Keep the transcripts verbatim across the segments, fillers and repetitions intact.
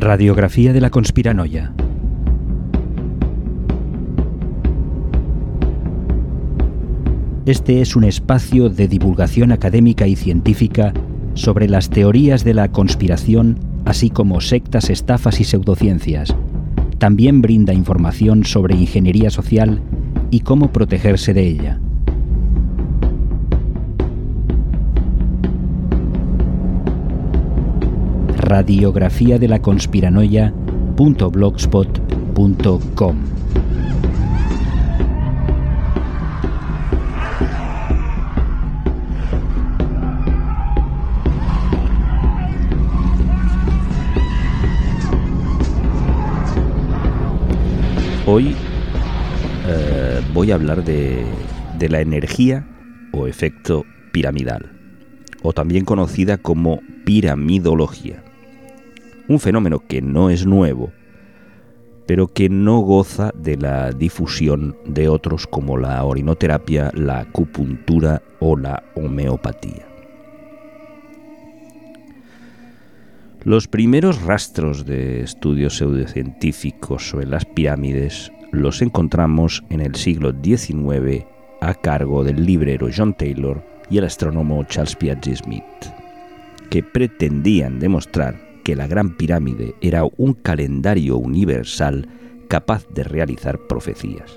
Radiografía de la conspiranoia. Este es un espacio de divulgación académica y científica sobre las teorías de la conspiración, así como sectas, estafas y pseudociencias. También brinda información sobre ingeniería social y cómo protegerse de ella. Radiografía de la conspiranoia punto blogspot punto com. Hoy eh, voy a hablar de, de la energía o efecto piramidal, o también conocida como piramidología. Un fenómeno que no es nuevo, pero que no goza de la difusión de otros como la orinoterapia, la acupuntura o la homeopatía. Los primeros rastros de estudios pseudocientíficos sobre las pirámides los encontramos en el siglo diecinueve a cargo del librero John Taylor y el astrónomo Charles Piazzi Smith, que pretendían demostrar que la Gran Pirámide era un calendario universal capaz de realizar profecías.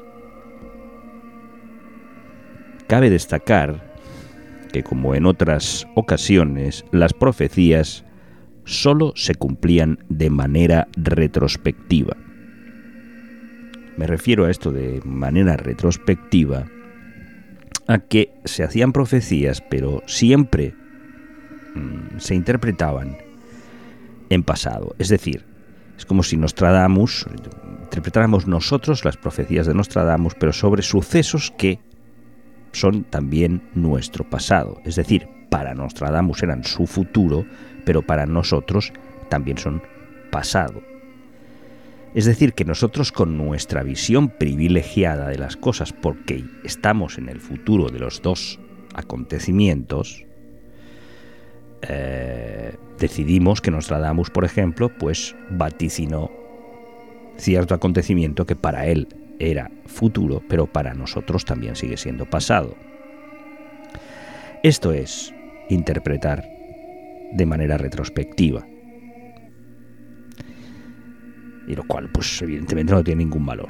Cabe destacar que, como en otras ocasiones, las profecías solo se cumplían de manera retrospectiva. Me refiero a esto de manera retrospectiva a que se hacían profecías, pero siempre mmm, se interpretaban en pasado. Es decir, es como si Nostradamus, interpretáramos nosotros las profecías de Nostradamus, pero sobre sucesos que son también nuestro pasado. Es decir, para Nostradamus eran su futuro, pero para nosotros también son pasado. Es decir, que nosotros con nuestra visión privilegiada de las cosas, porque estamos en el futuro de los dos acontecimientos, eh, decidimos que Nostradamus, por ejemplo, pues vaticinó cierto acontecimiento que para él era futuro, pero para nosotros también sigue siendo pasado. Esto es interpretar de manera retrospectiva, y lo cual pues evidentemente no tiene ningún valor.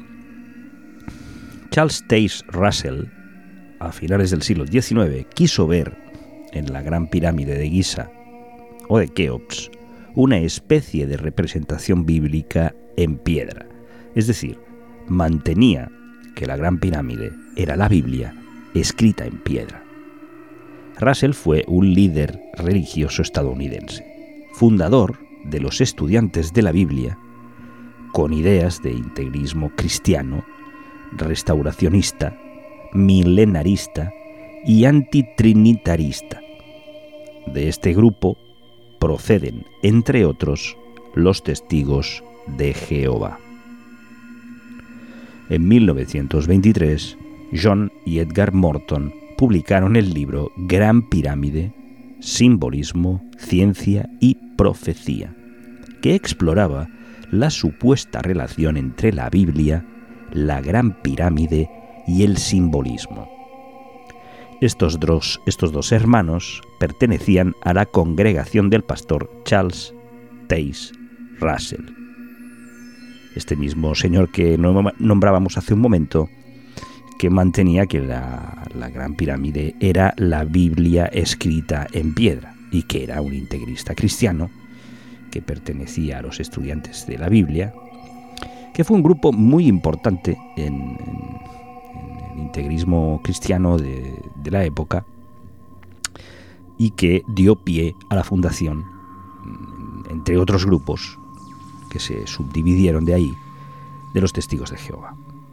Charles Taze Russell, a finales del siglo diecinueve, quiso ver en la Gran Pirámide de Giza o de Keops una especie de representación bíblica en piedra, es decir, mantenía que la Gran Pirámide era la Biblia escrita en piedra. Russell fue un líder religioso estadounidense, fundador de los Estudiantes de la Biblia, con ideas de integrismo cristiano, restauracionista, milenarista y antitrinitarista. De este grupo proceden, entre otros, los Testigos de Jehová. En mil novecientos veintitrés, John y Edgar Morton publicaron el libro Gran Pirámide, Simbolismo, Ciencia y Profecía, que exploraba la supuesta relación entre la Biblia, la Gran Pirámide y el simbolismo. Estos dos, estos dos hermanos pertenecían a la congregación del pastor Charles Taze Russell. Este mismo señor que nombrábamos hace un momento, que mantenía que la, la Gran Pirámide era la Biblia escrita en piedra y que era un integrista cristiano que pertenecía a los Estudiantes de la Biblia, que fue un grupo muy importante en, en, en el integrismo cristiano de, de la época y que dio pie a la fundación, entre otros grupos que se subdividieron de ahí, de los Testigos de Jehová.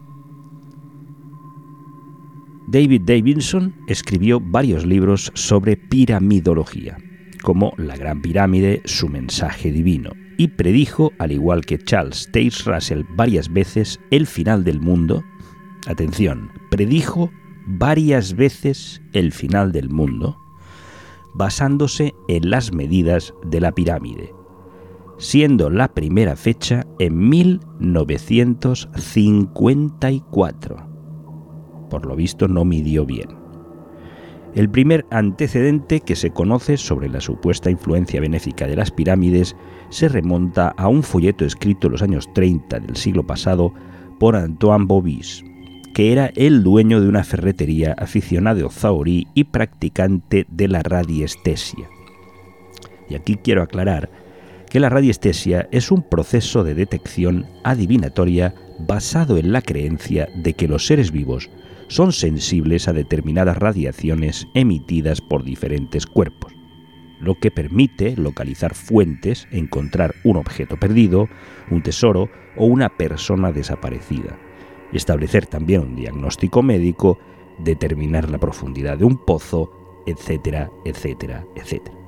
David Davidson escribió varios libros sobre piramidología, como La Gran Pirámide, su mensaje divino, y predijo, al igual que Charles Taze Russell, varias veces el final del mundo. Atención, predijo varias veces el final del mundo, basándose en las medidas de la pirámide, siendo la primera fecha en mil novecientos cincuenta y cuatro. Por lo visto no midió bien. El primer antecedente que se conoce sobre la supuesta influencia benéfica de las pirámides se remonta a un folleto escrito en los años treinta del siglo pasado por Antoine Bovis, que era el dueño de una ferretería, aficionado zahorí y practicante de la radiestesia. Y aquí quiero aclarar que la radiestesia es un proceso de detección adivinatoria basado en la creencia de que los seres vivos son sensibles a determinadas radiaciones emitidas por diferentes cuerpos, lo que permite localizar fuentes, encontrar un objeto perdido, un tesoro o una persona desaparecida, establecer también un diagnóstico médico, determinar la profundidad de un pozo, etcétera, etcétera, etcétera.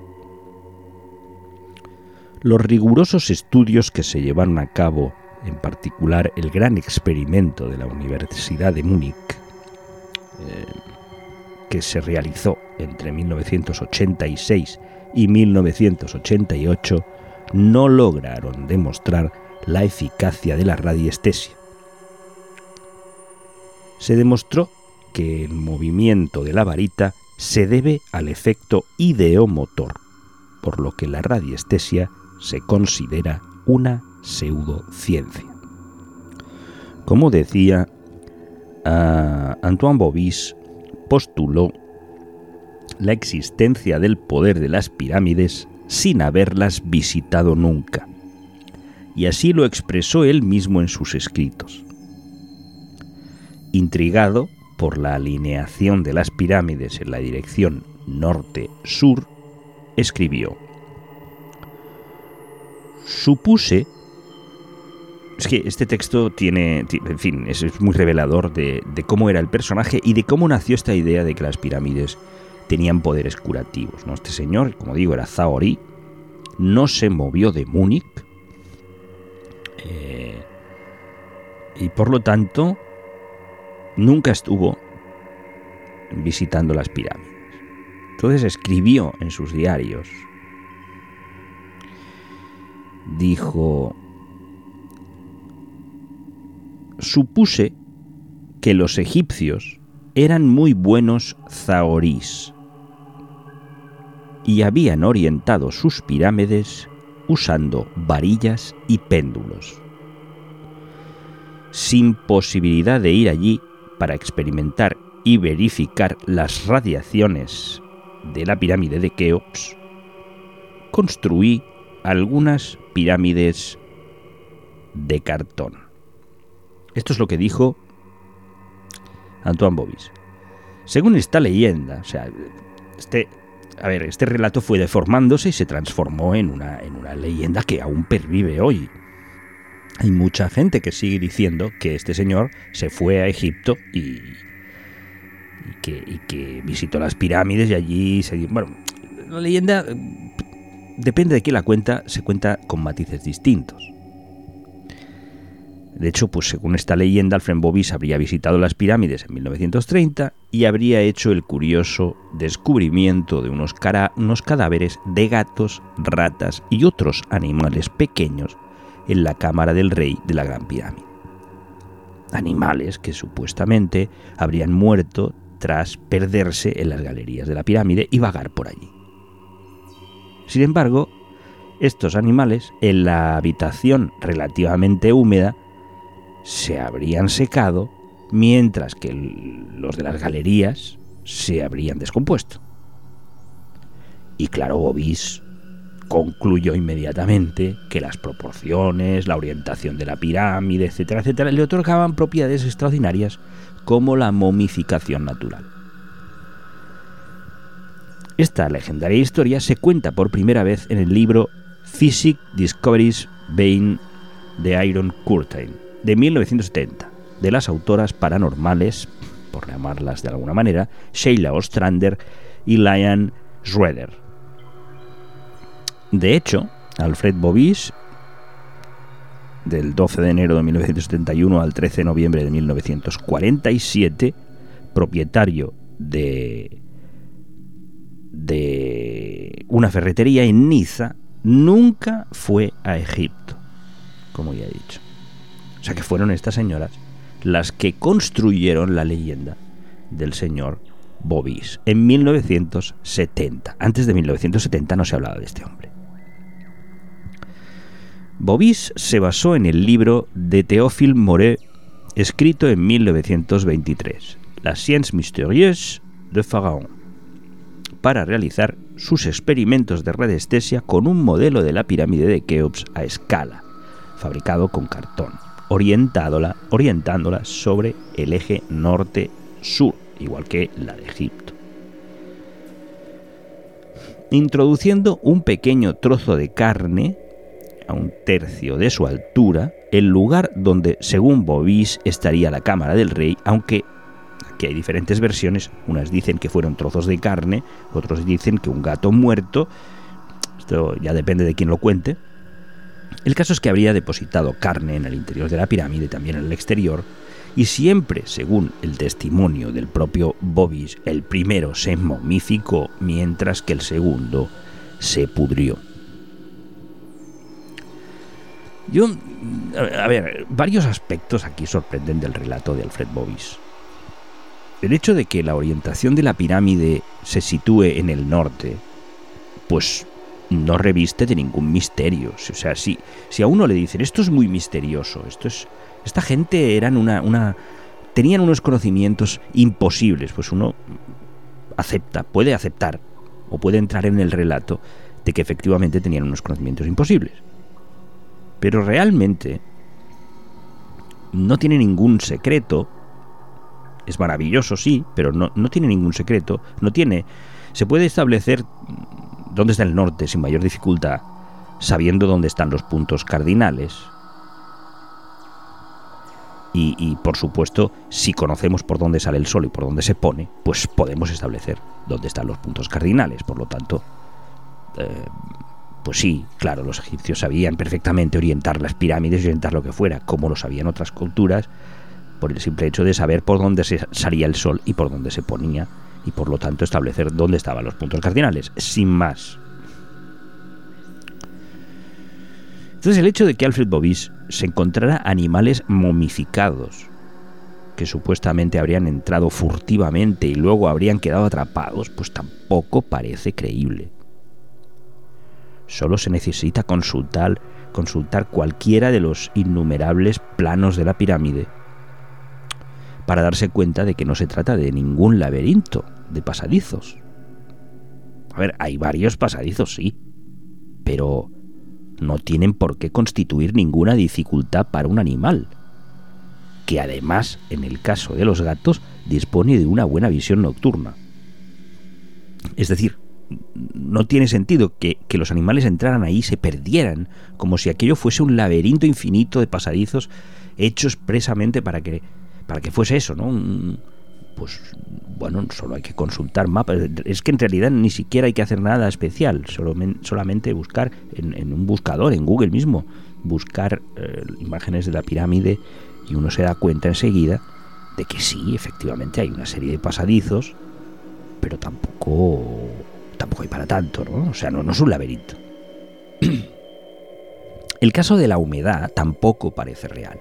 Los rigurosos estudios que se llevaron a cabo, en particular el gran experimento de la Universidad de Múnich, eh, que se realizó entre mil novecientos ochenta y seis y mil novecientos ochenta y ocho, no lograron demostrar la eficacia de la radiestesia. Se demostró que el movimiento de la varita se debe al efecto ideomotor, por lo que la radiestesia se considera una pseudociencia. Como decía, uh, Antoine Bovis postuló la existencia del poder de las pirámides sin haberlas visitado nunca, y así lo expresó él mismo en sus escritos. Intrigado por la alineación de las pirámides en la dirección norte-sur, escribió: Supuse... Es que este texto tiene, en fin, es, es muy revelador de, de cómo era el personaje y de cómo nació esta idea de que las pirámides tenían poderes curativos, ¿no? Este señor, como digo, era zahorí, no se movió de Múnich, eh, y por lo tanto nunca estuvo visitando las pirámides. Entonces escribió en sus diarios, dijo: supuse que los egipcios eran muy buenos zaorís y habían orientado sus pirámides usando varillas y péndulos. Sin posibilidad de ir allí para experimentar y verificar las radiaciones de la pirámide de Keops, construí algunas pirámides de cartón. Esto es lo que dijo Antoine Bovis. Según esta leyenda, o sea, este, a ver, este relato fue deformándose y se transformó en una, en una leyenda que aún pervive hoy. Hay mucha gente que sigue diciendo que este señor se fue a Egipto y, y, que, y que visitó las pirámides y allí se... Bueno, la leyenda, depende de quién la cuenta, se cuenta con matices distintos. De hecho, pues según esta leyenda, Alfred Bovis habría visitado las pirámides en mil novecientos treinta y habría hecho el curioso descubrimiento de unos, cara, unos cadáveres de gatos, ratas y otros animales pequeños en la cámara del rey de la Gran Pirámide. Animales que supuestamente habrían muerto tras perderse en las galerías de la pirámide y vagar por allí. Sin embargo, estos animales, en la habitación relativamente húmeda, se habrían secado, mientras que los de las galerías se habrían descompuesto. Y claro, Bovis concluyó inmediatamente que las proporciones, la orientación de la pirámide, etcétera, etcétera, le otorgaban propiedades extraordinarias como la momificación natural. Esta legendaria historia se cuenta por primera vez en el libro Physical Discoveries Behind the Iron Curtain, de mil novecientos setenta, de las autoras paranormales, por llamarlas de alguna manera, Sheila Ostrander y Liane Schroeder. De hecho, Alfred Bovis, del doce de enero de mil novecientos setenta y uno al trece de noviembre de mil novecientos cuarenta y siete, propietario de, de una ferretería en Niza, nunca fue a Egipto, como ya he dicho. O sea que fueron estas señoras las que construyeron la leyenda del señor Bovis en mil novecientos setenta. Antes de mil novecientos setenta no se hablaba de este hombre. Bovis se basó en el libro de Théophile Moret, escrito en mil novecientos veintitrés, La science mystérieuse de Pharaon, para realizar sus experimentos de radiestesia con un modelo de la pirámide de Keops a escala, fabricado con cartón, orientándola, orientándola sobre el eje norte-sur, igual que la de Egipto. Introduciendo un pequeño trozo de carne a un tercio de su altura, el lugar donde, según Bovis, estaría la cámara del rey, aunque aquí hay diferentes versiones. Unas dicen que fueron trozos de carne, otros dicen que un gato muerto. Esto ya depende de quién lo cuente. El caso es que habría depositado carne en el interior de la pirámide y también en el exterior, y siempre, según el testimonio del propio Bovis, el primero se momificó mientras que el segundo se pudrió. Yo, a ver, varios aspectos aquí sorprenden del relato de Alfred Bovis. El hecho de que la orientación de la pirámide se sitúe en el norte, pues no reviste de ningún misterio. O sea, si, si a uno le dicen, esto es muy misterioso, esto es, esta gente eran una, una, tenían unos conocimientos imposibles, pues uno acepta, puede aceptar, o puede entrar en el relato de que efectivamente tenían unos conocimientos imposibles. Pero realmente no tiene ningún secreto. Es maravilloso, sí, pero no, no tiene ningún secreto. No tiene. Se puede establecer dónde está el norte sin mayor dificultad, sabiendo dónde están los puntos cardinales. Y, y por supuesto, si conocemos por dónde sale el sol y por dónde se pone, pues podemos establecer dónde están los puntos cardinales. Por lo tanto, eh, pues sí, claro, los egipcios sabían perfectamente orientar las pirámides y orientar lo que fuera, como lo sabían otras culturas, por el simple hecho de saber por dónde se salía el sol y por dónde se ponía, y por lo tanto establecer dónde estaban los puntos cardinales, sin más. Entonces el hecho de que Alfred Bovis se encontrara animales momificados, que supuestamente habrían entrado furtivamente y luego habrían quedado atrapados, pues tampoco parece creíble. Solo se necesita consultar, consultar cualquiera de los innumerables planos de la pirámide para darse cuenta de que no se trata de ningún laberinto de pasadizos. A ver, hay varios pasadizos, sí, pero no tienen por qué constituir ninguna dificultad para un animal, que además, en el caso de los gatos, dispone de una buena visión nocturna. Es decir, no tiene sentido que, que los animales entraran ahí y se perdieran, como si aquello fuese un laberinto infinito de pasadizos hechos expresamente para que, para que fuese eso, ¿no? Un, pues bueno, solo hay que consultar mapas. Es que en realidad ni siquiera hay que hacer nada especial, solo, solamente buscar en, en un buscador, en Google mismo, buscar eh, imágenes de la pirámide, y uno se da cuenta enseguida de que sí, efectivamente hay una serie de pasadizos, pero tampoco... tampoco hay para tanto, ¿no? O sea, no, no es un laberinto. El caso de la humedad tampoco parece real.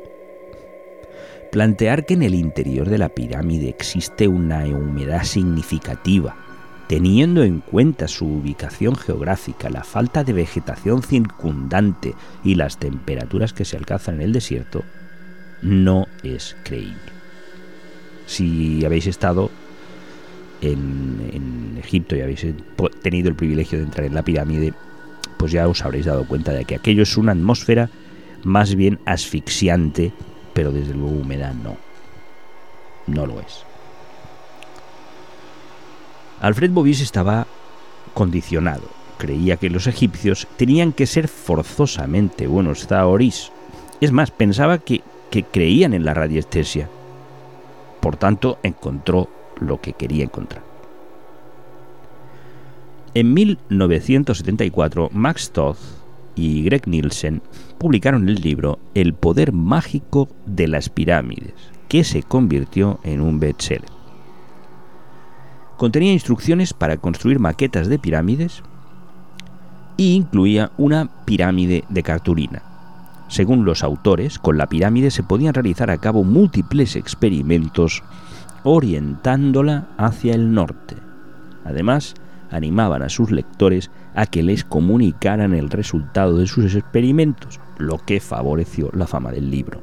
Plantear que en el interior de la pirámide existe una humedad significativa, teniendo en cuenta su ubicación geográfica, la falta de vegetación circundante y las temperaturas que se alcanzan en el desierto, no es creíble. Si habéis estado En, en Egipto y habéis tenido el privilegio de entrar en la pirámide, pues ya os habréis dado cuenta de que aquello es una atmósfera más bien asfixiante, pero desde luego humedad no. No lo es. Alfred Bovis estaba condicionado. Creía que los egipcios tenían que ser forzosamente buenos zahoris. Es más, pensaba que, que creían en la radiestesia. Por tanto, encontró lo que quería encontrar. En mil novecientos setenta y cuatro, Max Toth y Greg Nielsen publicaron el libro El poder mágico de las pirámides, que se convirtió en un bestseller. Contenía instrucciones para construir maquetas de pirámides y incluía una pirámide de cartulina. Según los autores, con la pirámide se podían realizar a cabo múltiples experimentos orientándola hacia el norte. Además, animaban a sus lectores a que les comunicaran el resultado de sus experimentos, lo que favoreció la fama del libro.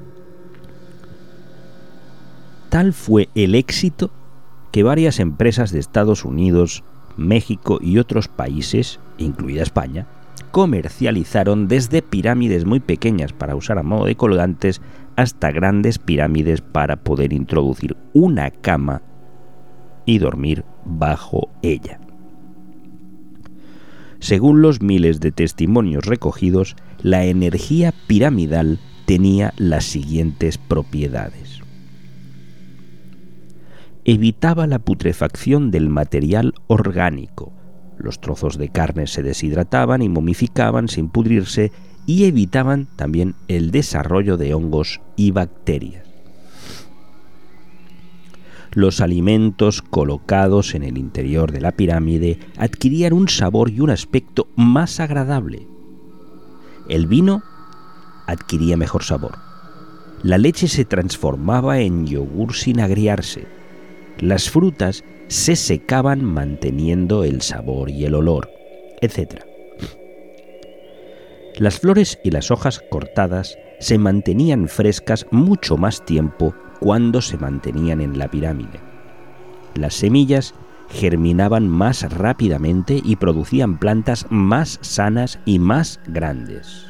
Tal fue el éxito que varias empresas de Estados Unidos, México y otros países, incluida España, comercializaron desde pirámides muy pequeñas para usar a modo de colgantes hasta grandes pirámides para poder introducir una cama y dormir bajo ella. Según los miles de testimonios recogidos, la energía piramidal tenía las siguientes propiedades. Evitaba la putrefacción del material orgánico. Los trozos de carne se deshidrataban y momificaban sin pudrirse y evitaban también el desarrollo de hongos y bacterias. Los alimentos colocados en el interior de la pirámide adquirían un sabor y un aspecto más agradable. El vino adquiría mejor sabor. La leche se transformaba en yogur sin agriarse. Las frutas se secaban manteniendo el sabor y el olor, etcétera. Las flores y las hojas cortadas se mantenían frescas mucho más tiempo cuando se mantenían en la pirámide. Las semillas germinaban más rápidamente y producían plantas más sanas y más grandes.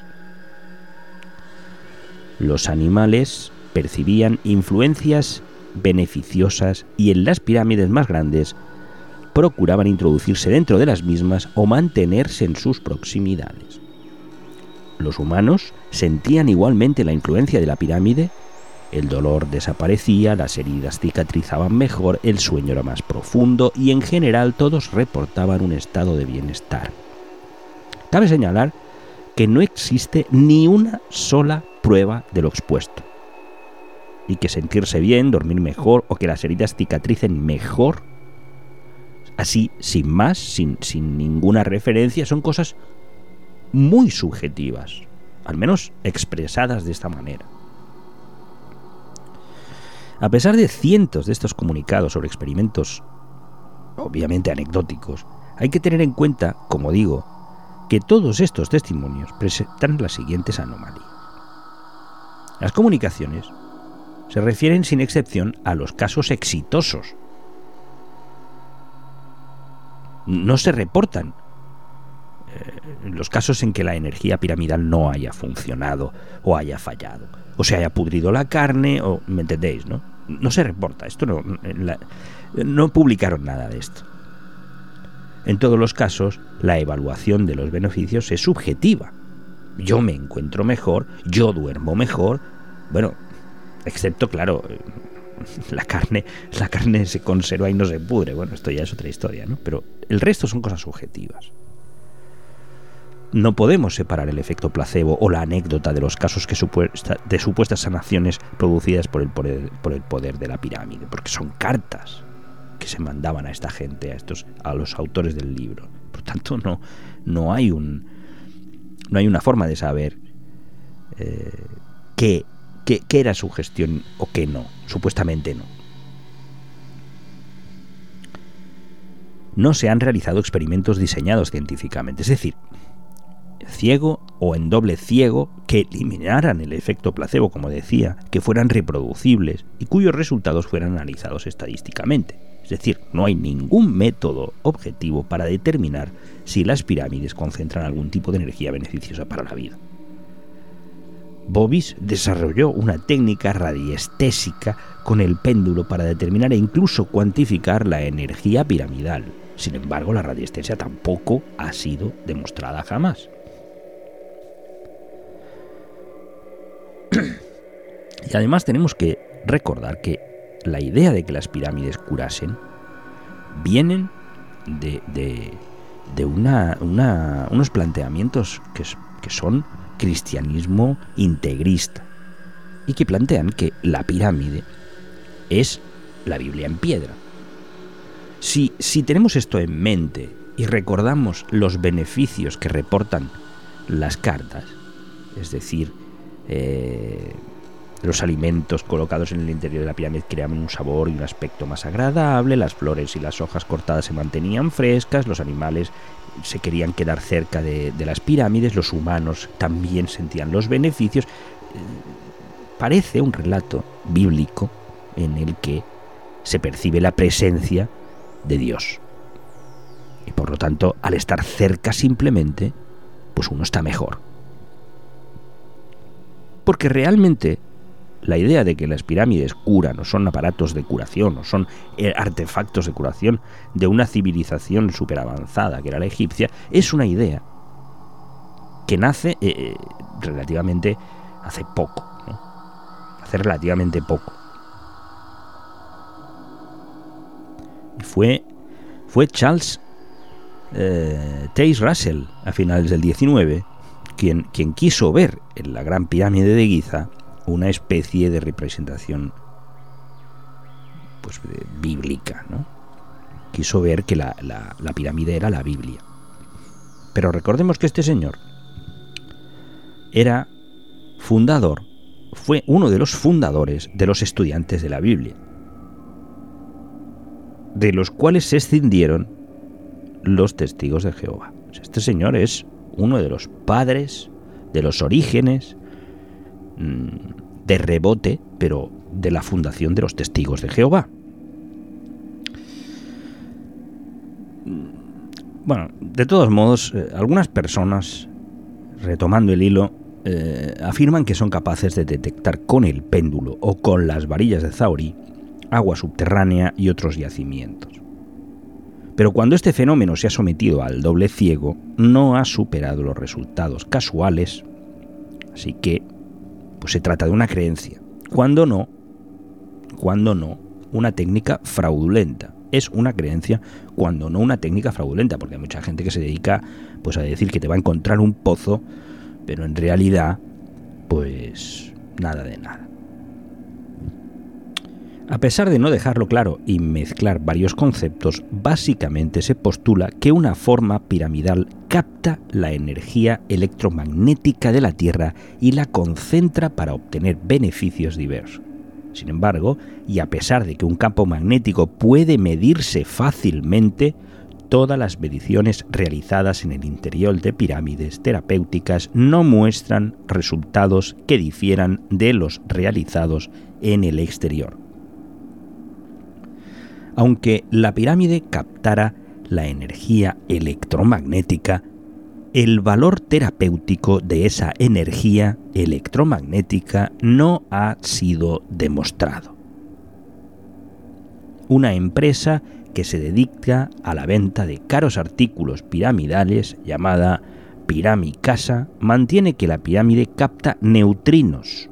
Los animales percibían influencias beneficiosas y en las pirámides más grandes procuraban introducirse dentro de las mismas o mantenerse en sus proximidades. Los humanos sentían igualmente la influencia de la pirámide. El dolor desaparecía, las heridas cicatrizaban mejor, el sueño era más profundo y en general todos reportaban un estado de bienestar. Cabe señalar que no existe ni una sola prueba de lo expuesto, y que sentirse bien, dormir mejor o que las heridas cicatricen mejor, así sin más, sin, sin ninguna referencia, son cosas muy subjetivas, al menos expresadas de esta manera. A pesar de cientos de estos comunicados sobre experimentos obviamente anecdóticos, hay que tener en cuenta, como digo, que todos estos testimonios presentan las siguientes anomalías. Las comunicaciones se refieren sin excepción a los casos exitosos. No se reportan eh, los casos en que la energía piramidal no haya funcionado o haya fallado, o se haya pudrido la carne, o ¿me entendéis, no? No se reporta, esto no, la, no publicaron nada de esto. En todos los casos, la evaluación de los beneficios es subjetiva. Yo me encuentro mejor, yo duermo mejor, bueno, excepto, claro, la carne, la carne se conserva y no se pudre, bueno, esto ya es otra historia, ¿no? Pero el resto son cosas subjetivas. No podemos separar el efecto placebo o la anécdota de los casos que supuesta, de supuestas sanaciones producidas por el, poder, por el poder de la pirámide, porque son cartas que se mandaban a esta gente, a estos, a los autores del libro. Por tanto, no, no hay un, no hay una forma de saber eh, qué, qué, qué era sugestión o qué no. Supuestamente no. No se han realizado experimentos diseñados científicamente, es decir, ciego o en doble ciego, que eliminaran el efecto placebo, como decía, que fueran reproducibles y cuyos resultados fueran analizados estadísticamente. Es decir, no hay ningún método objetivo para determinar si las pirámides concentran algún tipo de energía beneficiosa para la vida. Bovis desarrolló una técnica radiestésica con el péndulo para determinar e incluso cuantificar la energía piramidal. Sin embargo, la radiestesia tampoco ha sido demostrada jamás. Y además tenemos que recordar que la idea de que las pirámides curasen vienen de, de, de una, una, unos planteamientos que, que son cristianismo integrista y que plantean que la pirámide es la Biblia en piedra. Si, si tenemos esto en mente y recordamos los beneficios que reportan las cartas, es decir, eh, los alimentos colocados en el interior de la pirámide creaban un sabor y un aspecto más agradable, las flores y las hojas cortadas se mantenían frescas, los animales se querían quedar cerca de, de las pirámides, los humanos también sentían los beneficios. Parece un relato bíblico en el que se percibe la presencia de Dios. Y por lo tanto, al estar cerca simplemente, pues uno está mejor. Porque realmente la idea de que las pirámides curan o son aparatos de curación o son artefactos de curación de una civilización súper avanzada que era la egipcia es una idea que nace eh, relativamente hace poco, ¿no? Hace relativamente poco. Y fue, fue Charles eh, Taze Russell a finales del diecinueve quien, quien quiso ver en la Gran Pirámide de Giza una especie de representación pues de, bíblica, ¿no? Quiso ver que la, la, la pirámide era la Biblia. Pero recordemos que este señor era fundador, fue uno de los fundadores de los estudiantes de la Biblia, de los cuales se escindieron los testigos de Jehová. Este señor es uno de los padres, de los orígenes, de rebote, pero de la fundación de los testigos de Jehová. Bueno, de todos modos, eh, algunas personas, retomando el hilo, eh, afirman que son capaces de detectar con el péndulo o con las varillas de Zauri agua subterránea y otros yacimientos. Pero cuando este fenómeno se ha sometido al doble ciego, no ha superado los resultados casuales, así que pues se trata de una creencia, cuando no, cuando no, una técnica fraudulenta. Es una creencia, cuando no una técnica fraudulenta, porque hay mucha gente que se dedica pues a decir que te va a encontrar un pozo, pero en realidad, pues nada de nada. A pesar de no dejarlo claro y mezclar varios conceptos, básicamente se postula que una forma piramidal capta la energía electromagnética de la Tierra y la concentra para obtener beneficios diversos. Sin embargo, y a pesar de que un campo magnético puede medirse fácilmente, todas las mediciones realizadas en el interior de pirámides terapéuticas no muestran resultados que difieran de los realizados en el exterior. Aunque la pirámide captara la energía electromagnética, el valor terapéutico de esa energía electromagnética no ha sido demostrado. Una empresa que se dedica a la venta de caros artículos piramidales, llamada Piramicasa, mantiene que la pirámide capta neutrinos.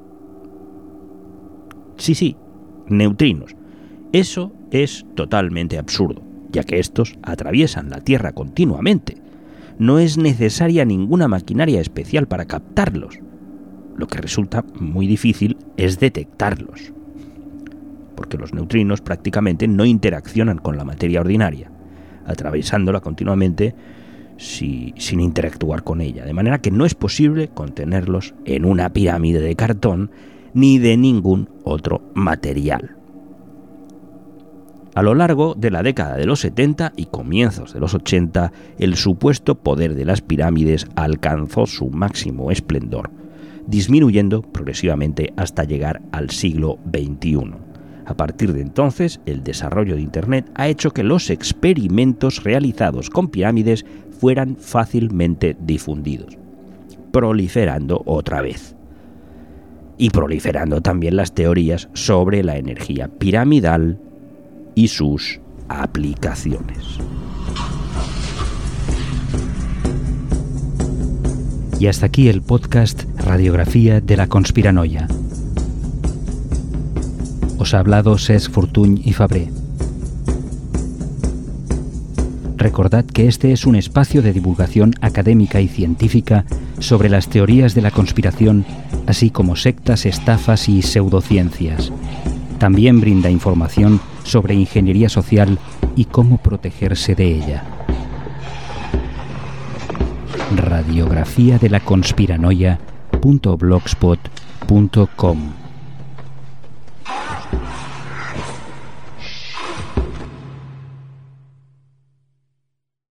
Sí, sí, neutrinos. Eso es totalmente absurdo, ya que estos atraviesan la Tierra continuamente. No es necesaria ninguna maquinaria especial para captarlos. Lo que resulta muy difícil es detectarlos, porque los neutrinos prácticamente no interaccionan con la materia ordinaria, atravesándola continuamente si, sin interactuar con ella, de manera que no es posible contenerlos en una pirámide de cartón ni de ningún otro material. A lo largo de la década de los setenta y comienzos de los ochenta, el supuesto poder de las pirámides alcanzó su máximo esplendor, disminuyendo progresivamente hasta llegar al siglo veintiuno. A partir de entonces, el desarrollo de Internet ha hecho que los experimentos realizados con pirámides fueran fácilmente difundidos, proliferando otra vez. Y proliferando también las teorías sobre la energía piramidal y sus aplicaciones. Y hasta aquí el podcast Radiografía de la Conspiranoia. Os ha hablado Cesc Fortuny y Fabré. Recordad que este es un espacio de divulgación académica y científica sobre las teorías de la conspiración, así como sectas, estafas y pseudociencias. También brinda información sobre ingeniería social y cómo protegerse de ella. radiografía de la conspiranoia punto blogspot punto com.